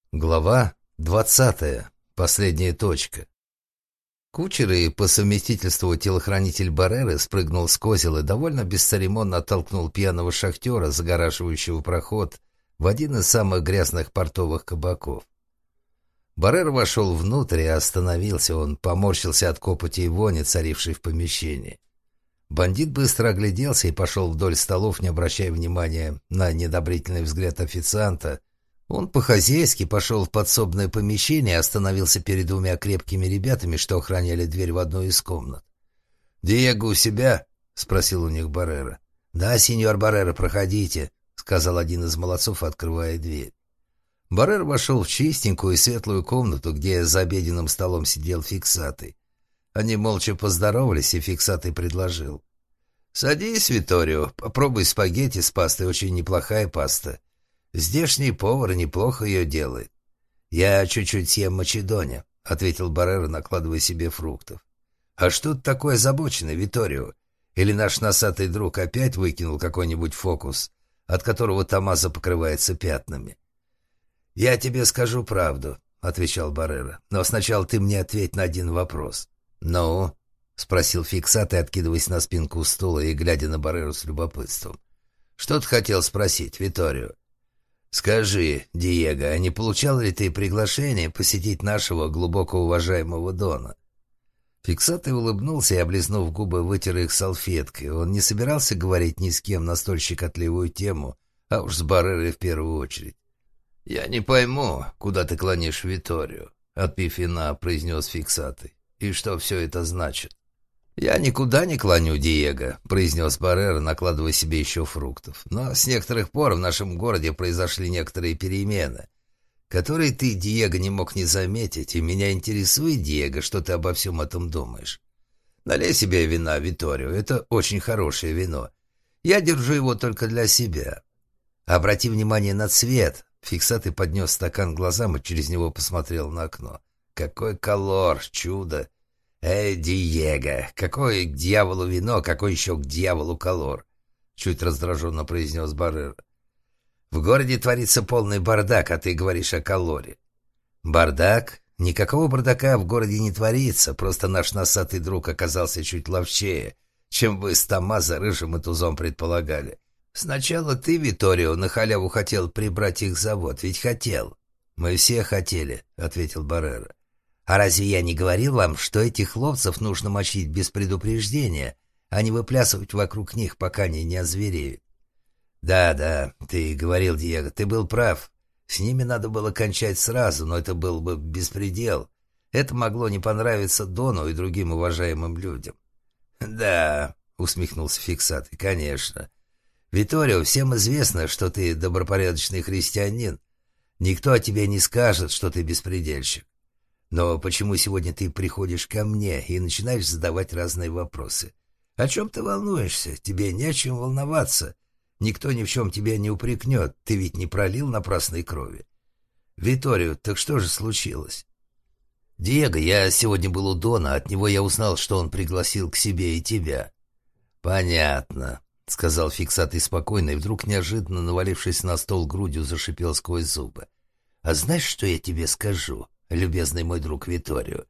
Глава 20. Последняя точка. Кучер и по совместительству телохранитель Барреры спрыгнул с козел и довольно бесцеремонно оттолкнул пьяного шахтера, загораживающего проход в один из самых грязных портовых кабаков. Баррера вошел внутрь и остановился. Он поморщился от копоти и вони, царившей в помещении. Бандит быстро огляделся и пошел вдоль столов, не обращая внимания на недобрительный взгляд официанта. Он по-хозяйски пошел в подсобное помещение и остановился перед двумя крепкими ребятами, что охраняли дверь в одну из комнат. «Диего у себя?» — спросил у них Баррера. «Да, сеньор Баррера, проходите», — сказал один из молодцов, открывая дверь. Баррера вошел в чистенькую и светлую комнату, где за обеденным столом сидел Фиксатый. Они молча поздоровались, и Фиксатый предложил: «Садись, Виторио, попробуй спагетти с пастой, очень неплохая паста. Здешний повар неплохо ее делает». «Я чуть-чуть съем мачедоне», — ответил Баррера, накладывая себе фруктов. «А что ты такой озабоченный, Виторио? Или наш носатый друг опять выкинул какой-нибудь фокус, от которого Томмазо покрывается пятнами?» «Я тебе скажу правду», — отвечал Баррера. «Но сначала ты мне ответь на один вопрос». «Ну?» — спросил Фиксатый, откидываясь на спинку стула и глядя на Барреру с любопытством. «Что ты хотел спросить, Виторио?» «Скажи, Диего, а не получал ли ты приглашение посетить нашего глубоко уважаемого Дона?» Фиксатый улыбнулся и, облизнув губы, вытер их салфеткой. Он не собирался говорить ни с кем на столь щекотливую тему, а уж с Баррерой в первую очередь. «Я не пойму, куда ты клонишь, Виторио», — отпив вина, произнес Фиксатый. «И что все это значит?» «Я никуда не клоню, Диего», — произнес Баррера, накладывая себе еще фруктов. «Но с некоторых пор в нашем городе произошли некоторые перемены, которые ты, Диего, не мог не заметить, и меня интересует, Диего, что ты обо всем этом думаешь. Налей себе вина, Виторио, это очень хорошее вино. Я держу его только для себя. Обрати внимание на цвет». Фиксатый поднес стакан к глазам и через него посмотрел на окно. «Какой колор, чудо! Эй, Диего, какое к дьяволу вино, какой еще к дьяволу колор!» Чуть раздраженно произнес Баррера. «В городе творится полный бардак, а ты говоришь о колоре». «Бардак? Никакого бардака в городе не творится, просто наш носатый друг оказался чуть ловчее, чем вы с Томмазо, Рыжим и Тузом предполагали. Сначала ты, Виторио, на халяву хотел прибрать их завод, ведь хотел». «Мы все хотели», — ответил Баррера. «А разве я не говорил вам, что этих ловцев нужно мочить без предупреждения, а не выплясывать вокруг них, пока они не озвереют?» «Да, ты говорил, Диего, ты был прав. С ними надо было кончать сразу, но это был бы беспредел. Это могло не понравиться Дону и другим уважаемым людям». «Да», — усмехнулся Фиксатый, — «конечно. Виторио, всем известно, что ты добропорядочный христианин. Никто о тебе не скажет, что ты беспредельщик. Но почему сегодня ты приходишь ко мне и начинаешь задавать разные вопросы? О чем ты волнуешься? Тебе не о чем волноваться. Никто ни в чем тебя не упрекнет. Ты ведь не пролил напрасной крови. Виторио, так что же случилось?» «Диего, я сегодня был у Дона. От него я узнал, что он пригласил к себе и тебя». «Понятно», — сказал Фиксатый спокойно и вдруг, неожиданно навалившись на стол грудью, зашипел сквозь зубы. «А знаешь, что я тебе скажу, любезный мой друг Виторио?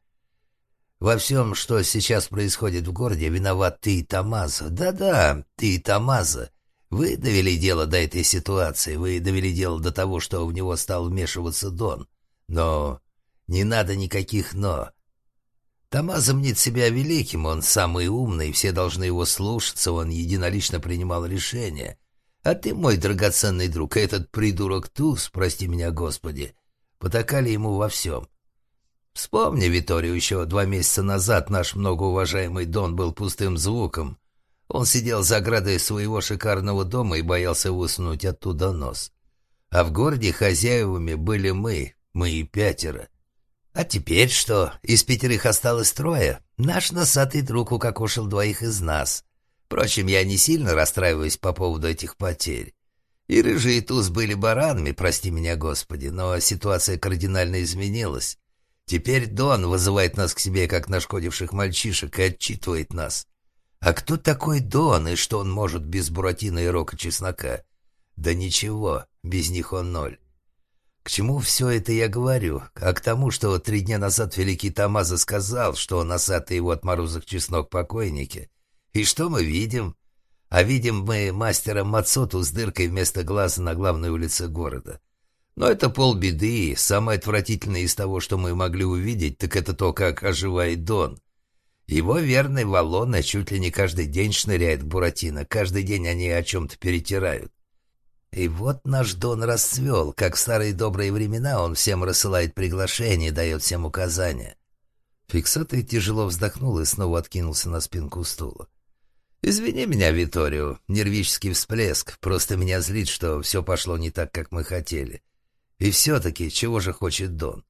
Во всем, что сейчас происходит в городе, виноват ты и Томмазо. Да-да, ты и Томмазо. Вы довели дело до этой ситуации, вы довели дело до того, что в него стал вмешиваться Дон. Но не надо никаких «но». Томмазо мнит себя великим, он самый умный, все должны его слушаться, он единолично принимал решения. А ты, мой драгоценный друг, этот придурок Туз, прости меня, Господи, потакали ему во всем. Вспомни, Виторио, еще 2 месяца назад наш многоуважаемый Дон был пустым звуком. Он сидел за оградой своего шикарного дома и боялся высунуть оттуда нос. А в городе хозяевами были мы и 5. А теперь что? Из 5 осталось 3. Наш носатый друг укокошил 2 из нас. Впрочем, я не сильно расстраиваюсь по поводу этих потерь. И Рыжий, и Туз были баранами, прости меня, Господи, но ситуация кардинально изменилась. Теперь Дон вызывает нас к себе, как нашкодивших мальчишек, и отчитывает нас. А кто такой Дон, и что он может без Буратино и Рока Чеснока? Да ничего, без них он 0. К чему все это я говорю? А к тому, что 3 дня назад великий Томмазо сказал, что носатый его отморозок чеснок покойники. И что мы видим? А видим мы мастера Мацоту с дыркой вместо глаза на главной улице города. Но это полбеды. Самое отвратительное из того, что мы могли увидеть, так это то, как оживает Дон. Его верный Валлоне чуть ли не каждый день шныряет к Буратино. Каждый день они о чем-то перетирают. И вот наш Дон расцвел. Как в старые добрые времена, он всем рассылает приглашения, дает всем указания. Фиксатый тяжело вздохнул и снова откинулся на спинку стула. «Извини меня, Виторио, нервический всплеск. Просто меня злит, что все пошло не так, как мы хотели. И все-таки, чего же хочет Дон?»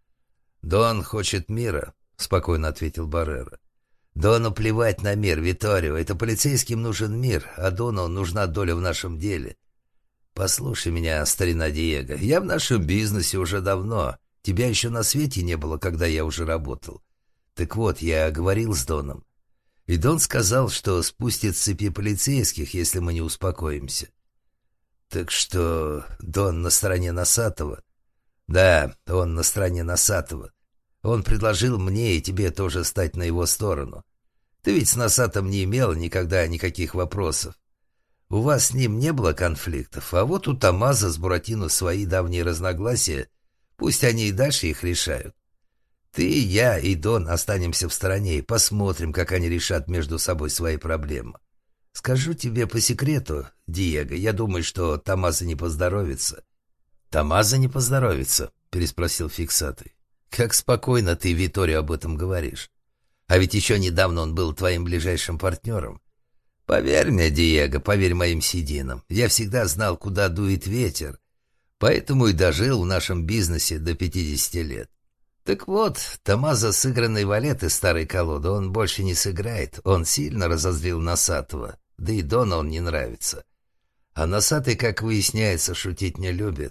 «Дон хочет мира», — спокойно ответил Баррера. «Дону плевать на мир, Виторио. Это полицейским нужен мир, а Дону нужна доля в нашем деле. Послушай меня, старина Диего, я в нашем бизнесе уже давно. Тебя еще на свете не было, когда я уже работал. Так вот, я говорил с Доном. И Дон сказал, что спустит с цепи полицейских, если мы не успокоимся. Так что Дон на стороне Носатого?» «Да, он на стороне Носатого. Он предложил мне и тебе тоже стать на его сторону. Ты ведь с Носатым не имел никогда никаких вопросов. У вас с ним не было конфликтов, а вот у Томмазо с Буратино свои давние разногласия, пусть они и дальше их решают. Ты, я и Дон останемся в стороне и посмотрим, как они решат между собой свои проблемы. Скажу тебе по секрету, Диего, я думаю, что Томмазо не поздоровится». «Томмазо не поздоровится?» — переспросил Фиксатый. «Как спокойно ты, Виторио, об этом говоришь. А ведь еще недавно он был твоим ближайшим партнером. Поверь мне, Диего, поверь моим сединам, я всегда знал, куда дует ветер, поэтому и дожил в нашем бизнесе до 50 лет. Так вот, Томмазо сыгранный валет из старой колоды он больше не сыграет, он сильно разозлил Носатого, да и Дону он не нравится. А Носатый, как выясняется, шутить не любит.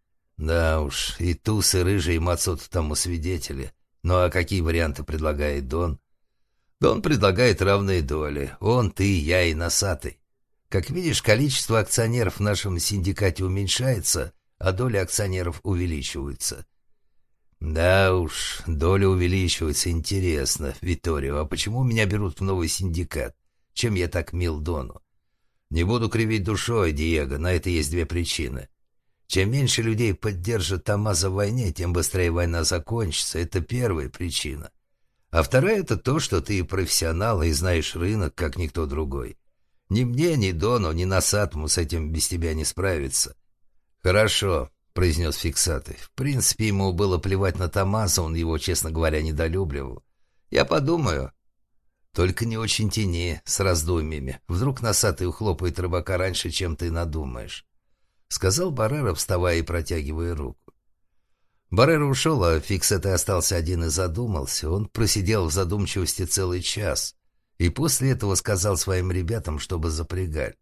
Да уж, и тусы рыжие, и Мацоту тому свидетели. Ну а какие варианты предлагает Дон? Дон предлагает равные доли. Он, ты, я и Носатый. Как видишь, количество акционеров в нашем синдикате уменьшается, а доли акционеров увеличиваются. Да уж, доля увеличивается. Интересно, Виторио, а почему меня берут в новый синдикат? Чем я так мил Дону? Не буду кривить душой, Диего, на это есть 2 причины. Чем меньше людей поддержит Томмазо в войне, тем быстрее война закончится. Это первая причина. А вторая — это то, что ты профессионал и знаешь рынок, как никто другой. Ни мне, ни Дону, ни Носатому с этим без тебя не справиться. «Хорошо», — произнес Фиксатый. В принципе, ему было плевать на Томмазо, он его, честно говоря, недолюбливал. «Я подумаю». «Только не очень тяни с раздумьями. Вдруг Носатый ухлопает рыбака раньше, чем ты надумаешь», — сказал Баррера, вставая и протягивая руку. Баррера ушел, а Фиксатый остался один и задумался. Он просидел в задумчивости целый час и после этого сказал своим ребятам, чтобы запрягали.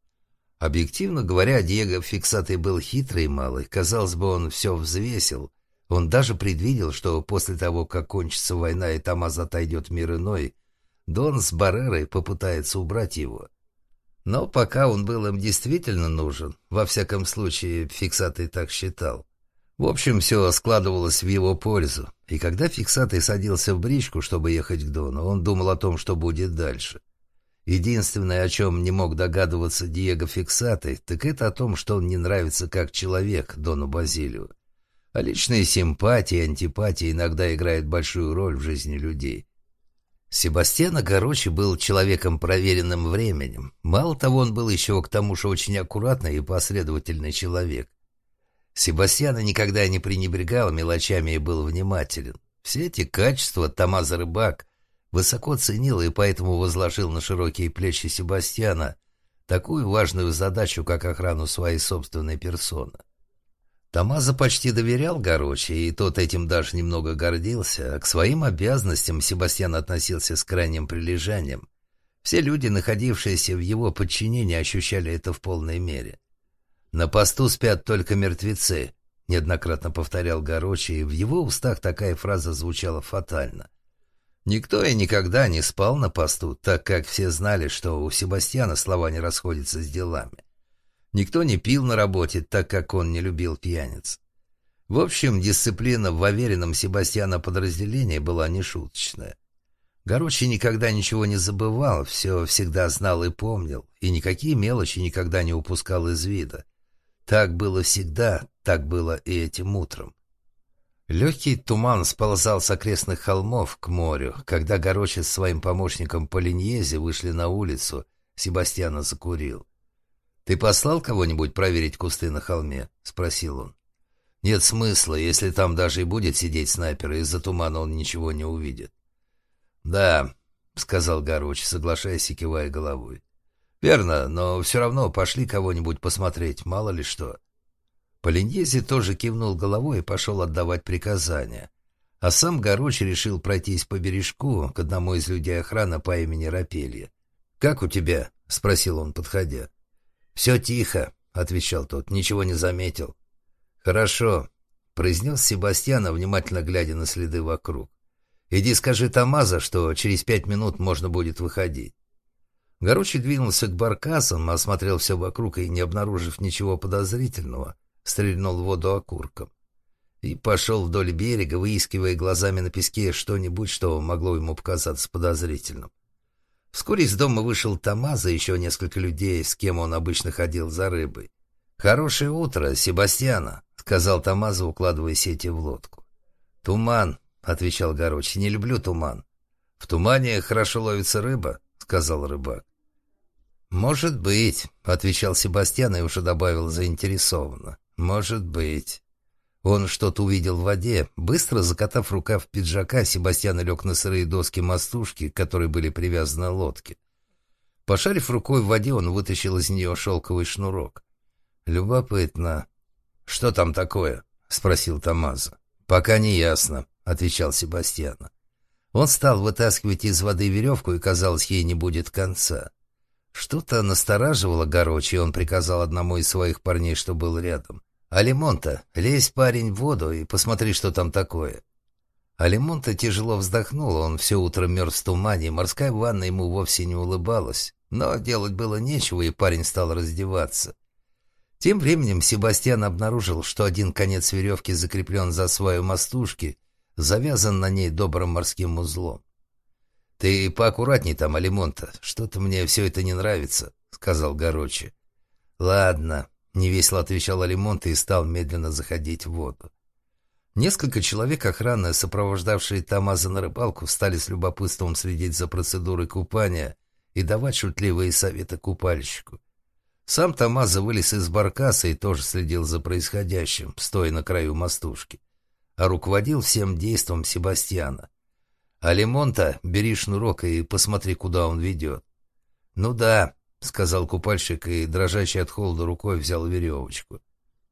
Объективно говоря, Диего Фиксатый был хитрый малый. Казалось бы, он все взвесил. Он даже предвидел, что после того, как кончится война и Томмазо отойдет в мир иной, Дон с Баррерой попытается убрать его. Но пока он был им действительно нужен, во всяком случае, Фиксатый так считал. В общем, все складывалось в его пользу, и когда Фиксатый садился в бричку, чтобы ехать к Дону, он думал о том, что будет дальше. Единственное, о чем не мог догадываться Диего Фиксатый, так это о том, что он не нравится как человек Дону Базилио. А личные симпатии и антипатии иногда играют большую роль в жизни людей. Себастьяно Гарочи был человеком, проверенным временем. Мало того, он был еще к тому же очень аккуратный и последовательный человек. Себастьяно никогда не пренебрегал мелочами и был внимателен. Все эти качества Томмазо Рыбак высоко ценил и поэтому возложил на широкие плечи Себастьяна такую важную задачу, как охрану своей собственной персоны. Томмазо почти доверял Гарочи, и тот этим даже немного гордился, а к своим обязанностям Себастьян относился с крайним прилежанием. Все люди, находившиеся в его подчинении, ощущали это в полной мере. «На посту спят только мертвецы», — неоднократно повторял Гарочи, и в его устах такая фраза звучала фатально. Никто и никогда не спал на посту, так как все знали, что у Себастьяна слова не расходятся с делами. Никто не пил на работе, так как он не любил пьяниц. В общем, дисциплина в уверенном Себастьяна подразделении была нешуточная. Горочий никогда ничего не забывал, все всегда знал и помнил, и никакие мелочи никогда не упускал из вида. Так было всегда, так было и этим утром. Легкий туман сползал с окрестных холмов к морю. Когда Горочий с своим помощником Полиньези вышли на улицу, Себастьяна закурил. «Ты послал кого-нибудь проверить кусты на холме?» — спросил он. «Нет смысла, если там даже и будет сидеть снайпер, из-за тумана он ничего не увидит». «Да», — сказал Горочий, соглашаясь и кивая головой. «Верно, но все равно пошли кого-нибудь посмотреть, мало ли что». Полиньези тоже кивнул головой и пошел отдавать приказания. А сам Горочий решил пройтись по бережку к одному из людей охраны по имени Рапелье. «Как у тебя?» — спросил он, подходя. «Все тихо», — отвечал тот, — «ничего не заметил». «Хорошо», — произнес Себастьян, внимательно глядя на следы вокруг. «Иди скажи Томмазо, что через 5 минут можно будет выходить». Горочий двинулся к баркасам, осмотрел все вокруг и, не обнаружив ничего подозрительного, стрельнул в воду окурком. И пошел вдоль берега, выискивая глазами на песке что-нибудь, что могло ему показаться подозрительным. Вскоре из дома вышел Томмазо и еще несколько людей, с кем он обычно ходил за рыбой. «Хорошее утро, Себастьяна», — сказал Томмазо, укладывая сети в лодку. «Туман», — отвечал Горочий, — «не люблю туман». «В тумане хорошо ловится рыба», — сказал рыбак. «Может быть», — отвечал Себастьян и уже добавил заинтересованно. «Может быть». Он что-то увидел в воде. Быстро закатав рукав пиджака, Себастьян лег на сырые доски мостушки, к которой были привязаны лодки. Пошарив рукой в воде, он вытащил из нее шелковый шнурок. «Любопытно». «Что там такое?» — спросил Томмазо. «Пока не ясно», — отвечал Себастьян. Он стал вытаскивать из воды веревку, и, казалось, ей не будет конца. Что-то настораживало Горочий, и он приказал одному из своих парней, что был рядом. «Алимонта, лезь, парень, в воду и посмотри, что там такое». Алимонта тяжело вздохнул, он все утро мерз в тумане, морская ванна ему вовсе не улыбалась. Но делать было нечего, и парень стал раздеваться. Тем временем Себастьян обнаружил, что один конец веревки закреплен за сваю мостушки, завязан на ней добрым морским узлом. «Ты поаккуратней там, Алимонта, что-то мне все это не нравится», — сказал Горочий. «Ладно», — невесело отвечал Алимонта и стал медленно заходить в воду. Несколько человек охраны, сопровождавшие Томмазо на рыбалку, стали с любопытством следить за процедурой купания и давать шутливые советы купальщику. Сам Томмазо вылез из баркаса и тоже следил за происходящим, стоя на краю мостушки. А руководил всем действом Себастьяна. «Алимонта, бери шнурок и посмотри, куда он ведет». «Ну да», — сказал купальщик и, дрожащий от холода рукой, взял веревочку.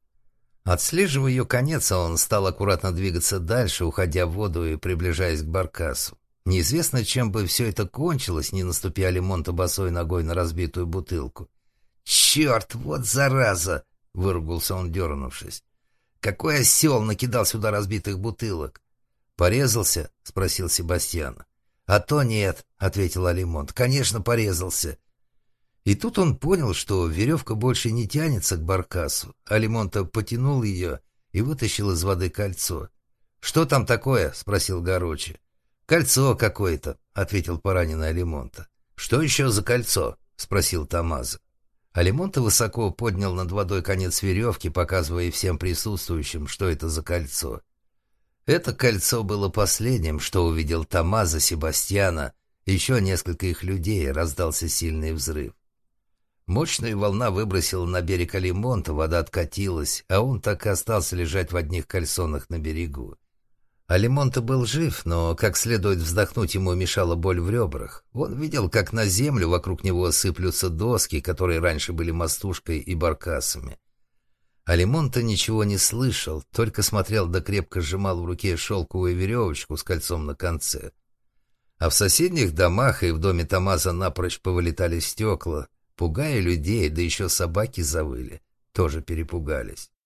Отслеживая ее конец, он стал аккуратно двигаться дальше, уходя в воду и приближаясь к баркасу. Неизвестно, чем бы все это кончилось, не наступи Алимонта босой ногой на разбитую бутылку. «Черт, вот зараза!» — выругался он, дернувшись. «Какой осел накидал сюда разбитых бутылок!» «Порезался?» — спросил Себастьян. «А то нет», — ответил Алимонт. «Конечно, порезался». И тут он понял, что веревка больше не тянется к баркасу. Алимонта потянул ее и вытащил из воды кольцо. «Что там такое?» — спросил Горочий. «Кольцо какое-то», — ответил пораненный Алимонта. «Что еще за кольцо?» — спросил Томмазо. Алимонта высоко поднял над водой конец веревки, показывая всем присутствующим, что это за кольцо. Это кольцо было последним, что увидел Томмазо, Себастьяна, еще несколько их людей, раздался сильный взрыв. Мощная волна выбросила на берег Алимонта, вода откатилась, а он так и остался лежать в одних кальсонах на берегу. Алимонта был жив, но как следует вздохнуть ему мешала боль в ребрах. Он видел, как на землю вокруг него сыплются доски, которые раньше были мостушкой и баркасами. Алимонта ничего не слышал, только смотрел да крепко сжимал в руке шелковую веревочку с кольцом на конце. А в соседних домах и в доме Томмазо напрочь повылетали стекла, пугая людей, да еще собаки завыли, тоже перепугались.